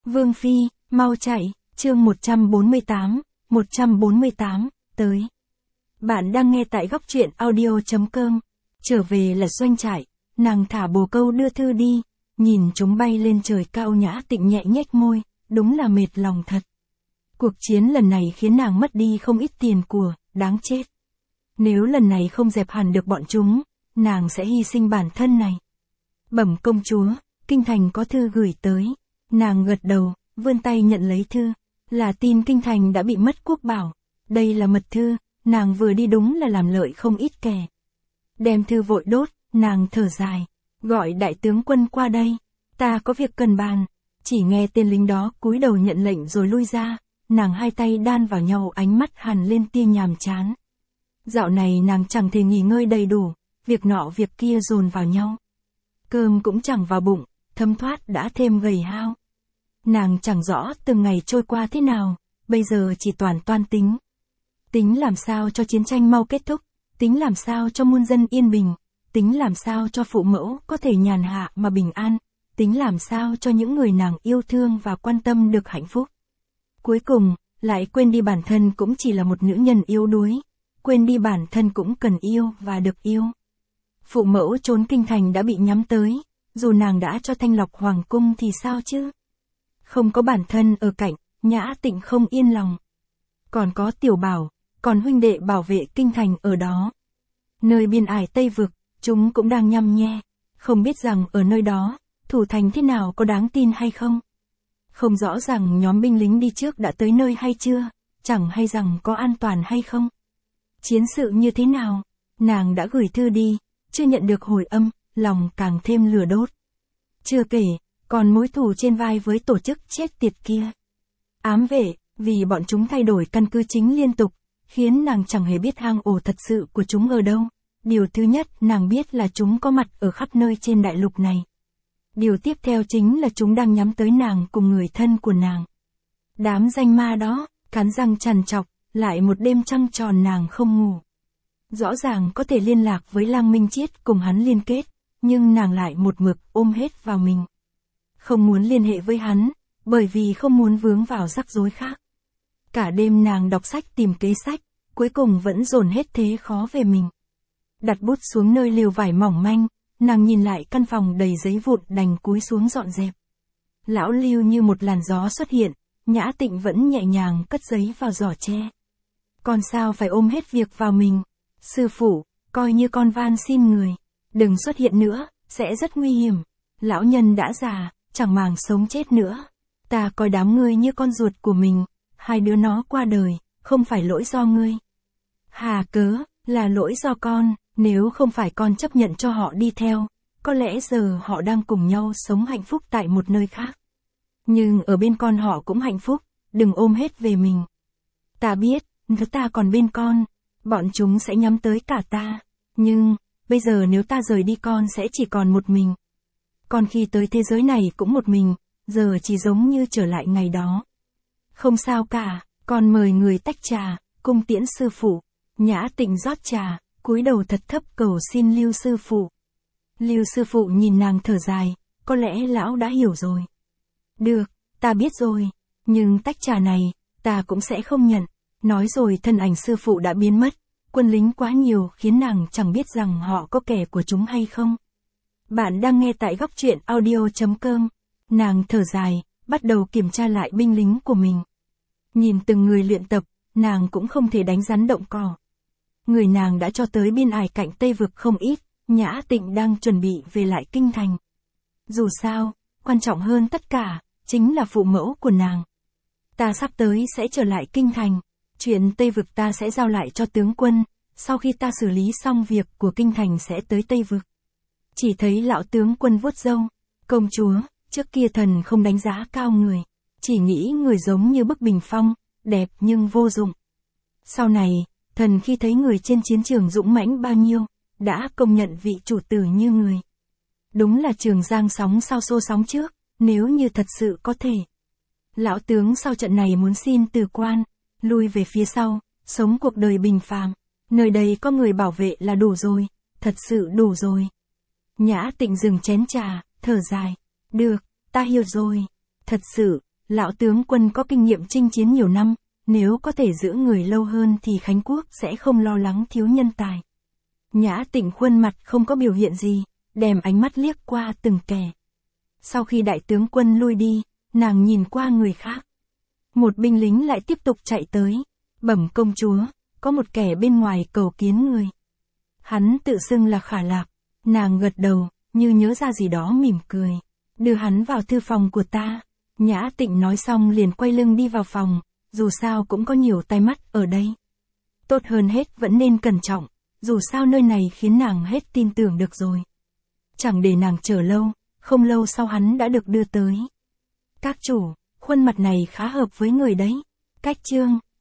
Vương Phi, mau chạy, chương 148, tới. Bạn đang nghe tại góc truyện audio.com. Trở về là doanh trại, nàng thả bồ câu đưa thư đi, nhìn chúng bay lên trời cao. Nhã Tịnh nhẹ nhếch môi, đúng là mệt lòng thật. Cuộc chiến lần này khiến nàng mất đi không ít tiền của, đáng chết. Nếu lần này không dẹp hẳn được bọn chúng, nàng sẽ hy sinh bản thân này. Bẩm công chúa, kinh thành có thư gửi tới. Nàng gật đầu, vươn tay nhận lấy thư. Là tin kinh thành đã bị mất quốc bảo. Đây là mật thư, nàng vừa đi đúng là làm lợi không ít kẻ. Đem thư vội đốt, nàng thở dài. Gọi đại tướng quân qua đây. Ta có việc cần bàn. Chỉ nghe tên lính đó cúi đầu nhận lệnh rồi lui ra. Nàng hai tay đan vào nhau, ánh mắt hằn lên tia nhàm chán. Dạo này nàng chẳng thể nghỉ ngơi đầy đủ. Việc nọ việc kia dồn vào nhau. Cơm cũng chẳng vào bụng, thấm thoát đã thêm gầy hao. Nàng chẳng rõ từng ngày trôi qua thế nào, bây giờ chỉ toàn toan tính. Tính làm sao cho chiến tranh mau kết thúc, tính làm sao cho muôn dân yên bình, tính làm sao cho phụ mẫu có thể nhàn hạ mà bình an, tính làm sao cho những người nàng yêu thương và quan tâm được hạnh phúc. Cuối cùng, lại quên đi bản thân cũng chỉ là một nữ nhân yếu đuối, quên đi bản thân cũng cần yêu và được yêu. Phụ mẫu trốn kinh thành đã bị nhắm tới, dù nàng đã cho thanh lọc hoàng cung thì sao chứ? Không có bản thân ở cạnh, Nhã Tịnh không yên lòng. Còn có Tiểu Bảo, còn huynh đệ bảo vệ kinh thành ở đó. Nơi biên ải Tây Vực, chúng cũng đang nhăm nhe, không biết rằng ở nơi đó, thủ thành thế nào, có đáng tin hay không. Không rõ rằng nhóm binh lính đi trước đã tới nơi hay chưa, chẳng hay rằng có an toàn hay không. Chiến sự như thế nào, nàng đã gửi thư đi, chưa nhận được hồi âm, lòng càng thêm lửa đốt. Chưa kể, còn mối thù trên vai với tổ chức chết tiệt kia. Ám vệ, vì bọn chúng thay đổi căn cứ chính liên tục, khiến nàng chẳng hề biết hang ổ thật sự của chúng ở đâu. Điều thứ nhất nàng biết là chúng có mặt ở khắp nơi trên đại lục này. Điều tiếp theo chính là chúng đang nhắm tới nàng cùng người thân của nàng. Đám danh ma đó, cắn răng trằn trọc, lại một đêm trăng tròn nàng không ngủ. Rõ ràng có thể liên lạc với Lăng Minh Chiết cùng hắn liên kết, nhưng nàng lại một mực ôm hết vào mình. Không muốn liên hệ với hắn, bởi vì không muốn vướng vào rắc rối khác. Cả đêm nàng đọc sách tìm kế sách, cuối cùng vẫn dồn hết thế khó về mình. Đặt bút xuống nơi lều vải mỏng manh, nàng nhìn lại căn phòng đầy giấy vụn đành cúi xuống dọn dẹp. Lão Lưu như một làn gió xuất hiện, Nhã Tịnh vẫn nhẹ nhàng cất giấy vào giỏ tre. Con sao phải ôm hết việc vào mình? Sư phụ, coi như con van xin người, đừng xuất hiện nữa, sẽ rất nguy hiểm. Lão nhân đã già, chẳng màng sống chết nữa. Ta coi đám ngươi như con ruột của mình, hai đứa nó qua đời, không phải lỗi do ngươi. Hà cớ, là lỗi do con, nếu không phải con chấp nhận cho họ đi theo, có lẽ giờ họ đang cùng nhau sống hạnh phúc tại một nơi khác. Nhưng ở bên con họ cũng hạnh phúc, đừng ôm hết về mình. Ta biết, nếu ta còn bên con, bọn chúng sẽ nhắm tới cả ta, nhưng, bây giờ nếu ta rời đi con sẽ chỉ còn một mình. Còn khi tới thế giới này cũng một mình, giờ chỉ giống như trở lại ngày đó. Không sao cả, con mời người tách trà, cung tiễn sư phụ. Nhã Tịnh rót trà, cúi đầu thật thấp cầu xin Lưu sư phụ. Lưu sư phụ nhìn nàng thở dài, có lẽ lão đã hiểu rồi. Được, ta biết rồi, nhưng tách trà này, ta cũng sẽ không nhận. Nói rồi thân ảnh sư phụ đã biến mất, quân lính quá nhiều khiến nàng chẳng biết rằng họ có kẻ của chúng hay không. Bạn đang nghe tại góc truyện audio.com. Nàng thở dài, bắt đầu kiểm tra lại binh lính của mình. Nhìn từng người luyện tập, nàng cũng không thể đánh rắn động cỏ. Người nàng đã cho tới biên ải cạnh Tây Vực không ít, Nhã Tịnh đang chuẩn bị về lại kinh thành. Dù sao, quan trọng hơn tất cả, chính là phụ mẫu của nàng. Ta sắp tới sẽ trở lại kinh thành, chuyện Tây Vực ta sẽ giao lại cho tướng quân, sau khi ta xử lý xong việc của kinh thành sẽ tới Tây Vực. Chỉ thấy lão tướng quân vuốt râu, công chúa, trước kia thần không đánh giá cao người, chỉ nghĩ người giống như bức bình phong, đẹp nhưng vô dụng. Sau này, thần khi thấy người trên chiến trường dũng mãnh bao nhiêu, đã công nhận vị chủ tử như người. Đúng là Trường Giang sóng sau xô sóng trước, nếu như thật sự có thể. Lão tướng sau trận này muốn xin từ quan, lui về phía sau, sống cuộc đời bình phàm. Nơi đây có người bảo vệ là đủ rồi, thật sự đủ rồi. Nhã Tịnh dừng chén trà, thở dài. Được, ta hiểu rồi. Thật sự, Lão tướng quân có kinh nghiệm chinh chiến nhiều năm, nếu có thể giữ người lâu hơn thì Khánh Quốc sẽ không lo lắng thiếu nhân tài. Nhã Tịnh khuôn mặt không có biểu hiện gì, đem ánh mắt liếc qua từng kẻ. Sau khi đại tướng quân lui đi, nàng nhìn qua người khác. Một binh lính lại tiếp tục chạy tới. Bẩm công chúa, có một kẻ bên ngoài cầu kiến người. Hắn tự xưng là Khả Lạc. Nàng gật đầu, như nhớ ra gì đó mỉm cười. Đưa hắn vào thư phòng của ta. Nhã Tịnh nói xong liền quay lưng đi vào phòng, dù sao cũng có nhiều tai mắt ở đây. Tốt hơn hết vẫn nên cẩn trọng, dù sao nơi này khiến nàng hết tin tưởng được rồi. Chẳng để nàng chờ lâu, không lâu sau hắn đã được đưa tới. Các chủ, khuôn mặt này khá hợp với người đấy. Cách chương